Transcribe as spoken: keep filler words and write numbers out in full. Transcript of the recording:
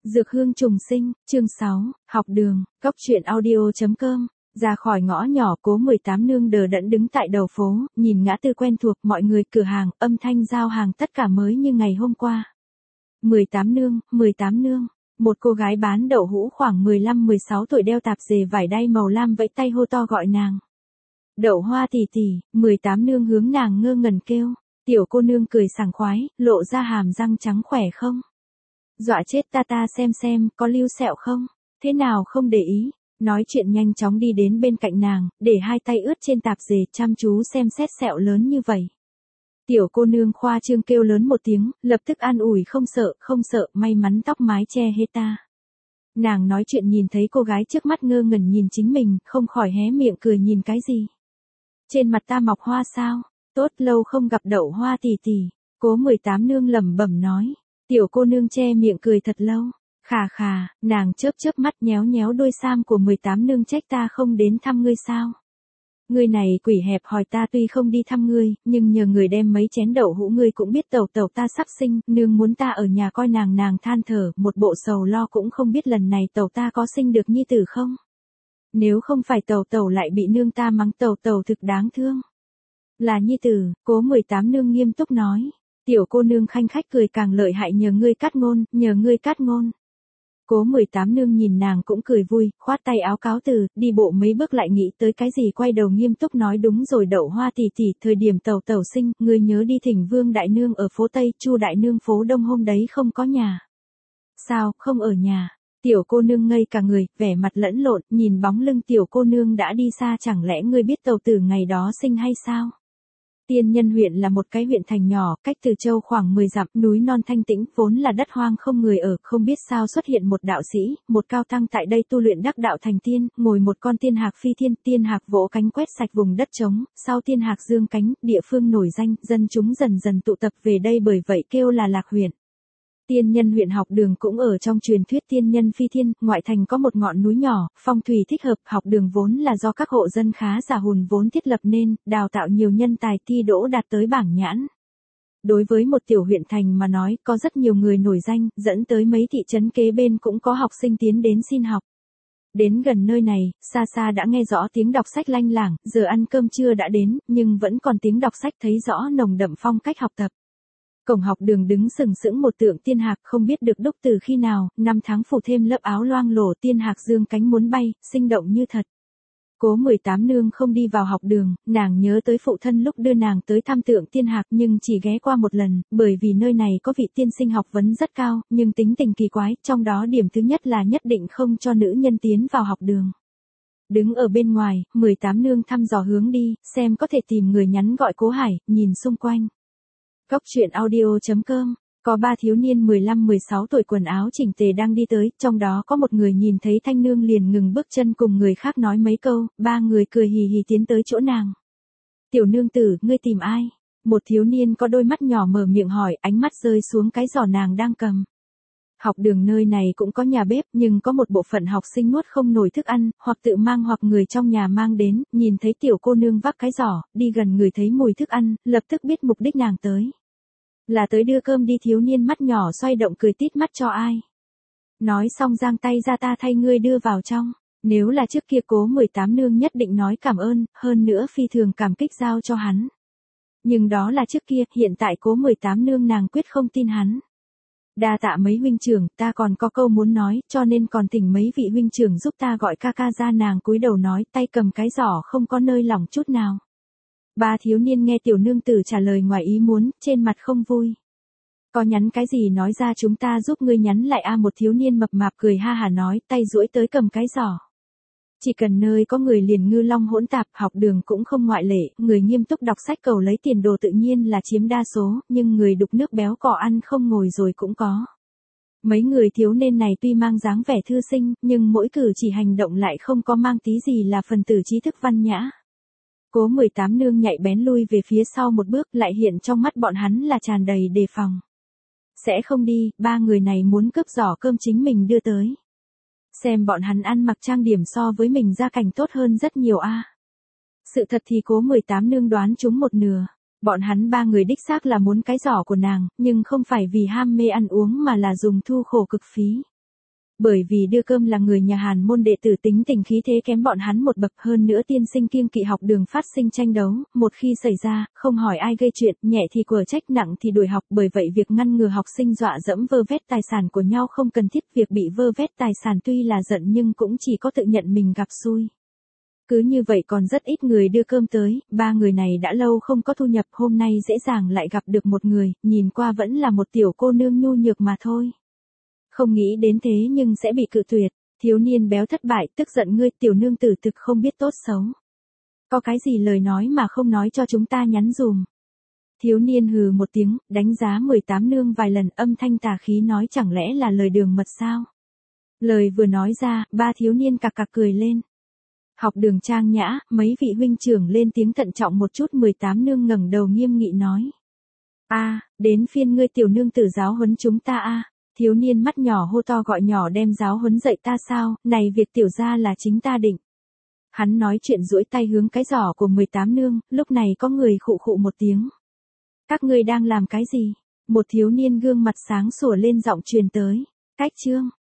Dược hương trùng sinh, chương sáu, học đường, cốc truyện audio.com. Ra khỏi ngõ nhỏ, Cố mười tám nương đờ đẫn đứng tại đầu phố, nhìn ngã tư quen thuộc, mọi người, cửa hàng, âm thanh giao hàng tất cả mới như ngày hôm qua. mười tám nương, mười tám nương. Một cô gái bán đậu hũ khoảng mười lăm mười sáu tuổi đeo tạp dề vải đay màu lam vẫy tay hô to gọi nàng. Đậu Hoa tỷ tỷ, mười tám nương hướng nàng ngơ ngẩn kêu. Tiểu cô nương cười sảng khoái, lộ ra hàm răng trắng khỏe không? Dọa chết ta ta xem xem, có lưu sẹo không? Thế nào không để ý? Nói chuyện nhanh chóng đi đến bên cạnh nàng, để hai tay ướt trên tạp dề chăm chú xem xét sẹo lớn như vậy. Tiểu cô nương khoa trương kêu lớn một tiếng, lập tức an ủi không sợ, không sợ, may mắn tóc mái che hết ta. Nàng nói chuyện nhìn thấy cô gái trước mắt ngơ ngẩn nhìn chính mình, không khỏi hé miệng cười nhìn cái gì. Trên mặt ta mọc hoa sao? Tốt lâu không gặp Đậu Hoa tỷ tỷ. Cố mười tám nương lẩm bẩm nói. Tiểu cô nương che miệng cười thật lâu. Khà khà, nàng chớp chớp mắt nhéo nhéo đôi sam của mười tám nương trách ta không đến thăm ngươi sao. Ngươi này quỷ hẹp hòi, ta tuy không đi thăm ngươi, nhưng nhờ người đem mấy chén đậu hũ, ngươi cũng biết tẩu tẩu ta sắp sinh, nương muốn ta ở nhà coi nàng. Nàng than thở, một bộ sầu lo, cũng không biết lần này tẩu ta có sinh được nhi tử không. Nếu không phải tẩu tẩu lại bị nương ta mắng, tẩu tẩu thực đáng thương. Là nhi tử, Cố mười tám nương nghiêm túc nói. Tiểu cô nương khanh khách cười càng lợi hại, nhờ ngươi cắt ngôn, nhờ ngươi cắt ngôn. Cố mười tám nương nhìn nàng cũng cười vui, khoát tay áo cáo từ, đi bộ mấy bước lại nghĩ tới cái gì, quay đầu nghiêm túc nói đúng rồi Đậu Hoa tỷ tỷ, thời điểm tẩu tẩu sinh, ngươi nhớ đi thỉnh Vương đại nương ở phố Tây, Chu đại nương phố Đông hôm đấy không có nhà. Sao, không ở nhà? Tiểu cô nương ngây cả người, vẻ mặt lẫn lộn, nhìn bóng lưng tiểu cô nương đã đi xa, chẳng lẽ ngươi biết tẩu tử ngày đó sinh hay sao? Tiên Nhân huyện là một cái huyện thành nhỏ, cách Từ Châu khoảng mười dặm, núi non thanh tĩnh, vốn là đất hoang không người ở, không biết sao xuất hiện một đạo sĩ, một cao tăng tại đây tu luyện đắc đạo thành tiên, ngồi một con tiên hạc phi thiên, tiên hạc vỗ cánh quét sạch vùng đất trống, sau tiên hạc dương cánh, địa phương nổi danh, dân chúng dần dần tụ tập về đây, bởi vậy kêu là Lạc huyện. Tiên Nhân huyện học đường cũng ở trong truyền thuyết tiên nhân phi thiên, ngoại thành có một ngọn núi nhỏ, phong thủy thích hợp, học đường vốn là do các hộ dân khá giả hùn vốn thiết lập nên, đào tạo nhiều nhân tài thi đỗ đạt tới bảng nhãn. Đối với một tiểu huyện thành mà nói, có rất nhiều người nổi danh, dẫn tới mấy thị trấn kế bên cũng có học sinh tiến đến xin học. Đến gần nơi này, xa xa đã nghe rõ tiếng đọc sách lanh lảng, giờ ăn cơm trưa đã đến, nhưng vẫn còn tiếng đọc sách, thấy rõ nồng đậm phong cách học tập. Cổng học đường đứng sừng sững một tượng tiên hạc, không biết được đúc từ khi nào, năm tháng phủ thêm lớp áo loang lổ, tiên hạc dương cánh muốn bay, sinh động như thật. Cố mười tám nương không đi vào học đường, nàng nhớ tới phụ thân lúc đưa nàng tới thăm tượng tiên hạc, nhưng chỉ ghé qua một lần, bởi vì nơi này có vị tiên sinh học vấn rất cao, nhưng tính tình kỳ quái, trong đó điểm thứ nhất là nhất định không cho nữ nhân tiến vào học đường. Đứng ở bên ngoài, mười tám nương thăm dò hướng đi, xem có thể tìm người nhắn gọi Cố Hải, nhìn xung quanh. Cốc truyện audio.com. Có ba thiếu niên mười lăm mười sáu tuổi quần áo chỉnh tề đang đi tới, trong đó có một người nhìn thấy thanh nương liền ngừng bước chân cùng người khác nói mấy câu, ba người cười hì hì tiến tới chỗ nàng. Tiểu nương tử, ngươi tìm ai? Một thiếu niên có đôi mắt nhỏ mở miệng hỏi, ánh mắt rơi xuống cái giỏ nàng đang cầm. Học đường nơi này cũng có nhà bếp, nhưng có một bộ phận học sinh nuốt không nổi thức ăn, hoặc tự mang hoặc người trong nhà mang đến, nhìn thấy tiểu cô nương vác cái giỏ, đi gần người thấy mùi thức ăn, lập tức biết mục đích nàng tới. Là tới đưa cơm đi, thiếu niên mắt nhỏ xoay động cười tít mắt cho ai. Nói xong giang tay ra, ta thay ngươi đưa vào trong. Nếu là trước kia Cố mười tám nương nhất định nói cảm ơn, hơn nữa phi thường cảm kích giao cho hắn. Nhưng đó là trước kia, hiện tại Cố mười tám nương nàng quyết không tin hắn. Đa tạ mấy huynh trưởng, ta còn có câu muốn nói, cho nên còn thỉnh mấy vị huynh trưởng giúp ta gọi ca ca ra. Nàng cúi đầu nói, tay cầm cái giỏ không có nơi lỏng chút nào. Ba thiếu niên nghe tiểu nương tử trả lời ngoài ý muốn, trên mặt không vui. Có nhắn cái gì nói ra, chúng ta giúp ngươi nhắn lại a. Một thiếu niên mập mạp cười ha hả nói, tay duỗi tới cầm cái giỏ. Chỉ cần nơi có người liền ngư long hỗn tạp, học đường cũng không ngoại lệ, người nghiêm túc đọc sách cầu lấy tiền đồ tự nhiên là chiếm đa số, nhưng người đục nước béo cò ăn không ngồi rồi cũng có. Mấy người thiếu niên này tuy mang dáng vẻ thư sinh, nhưng mỗi cử chỉ hành động lại không có mang tí gì là phần tử trí thức văn nhã. Cố mười tám nương nhạy bén lui về phía sau một bước, lại hiện trong mắt bọn hắn là tràn đầy đề phòng. Sẽ không đi, ba người này muốn cướp giỏ cơm chính mình đưa tới. Xem bọn hắn ăn mặc trang điểm so với mình gia cảnh tốt hơn rất nhiều a. Sự thật thì Cố mười tám nương đoán trúng một nửa. Bọn hắn ba người đích xác là muốn cái giỏ của nàng, nhưng không phải vì ham mê ăn uống mà là dùng thu khổ cực phí. Bởi vì đưa cơm là người nhà Hàn môn đệ tử tính tình khí thế kém bọn hắn một bậc, hơn nữa tiên sinh kiêng kỵ học đường phát sinh tranh đấu, một khi xảy ra, không hỏi ai gây chuyện, nhẹ thì quở trách, nặng thì đuổi học, bởi vậy việc ngăn ngừa học sinh dọa dẫm vơ vét tài sản của nhau không cần thiết, việc bị vơ vét tài sản tuy là giận nhưng cũng chỉ có tự nhận mình gặp xui. Cứ như vậy còn rất ít người đưa cơm tới, ba người này đã lâu không có thu nhập, hôm nay dễ dàng lại gặp được một người, nhìn qua vẫn là một tiểu cô nương nhu nhược mà thôi. Không nghĩ đến thế nhưng sẽ bị cự tuyệt, thiếu niên béo thất bại, tức giận, ngươi tiểu nương tử thực không biết tốt xấu. Có cái gì lời nói mà không nói cho chúng ta nhắn dùm. Thiếu niên hừ một tiếng, đánh giá mười tám nương vài lần, âm thanh tà khí nói, chẳng lẽ là lời đường mật sao? Lời vừa nói ra, ba thiếu niên cặc cặc cười lên. Học đường trang nhã, mấy vị huynh trưởng lên tiếng thận trọng một chút, mười tám nương ngẩng đầu nghiêm nghị nói. A, đến phiên ngươi tiểu nương tử giáo huấn chúng ta a. Thiếu niên mắt nhỏ hô to gọi nhỏ, đem giáo huấn dạy ta sao, này việc tiểu gia là chính ta định. Hắn nói chuyện duỗi tay hướng cái giỏ của mười tám nương, lúc này có người khụ khụ một tiếng. Các ngươi đang làm cái gì? Một thiếu niên gương mặt sáng sủa lên giọng truyền tới. Cách chương.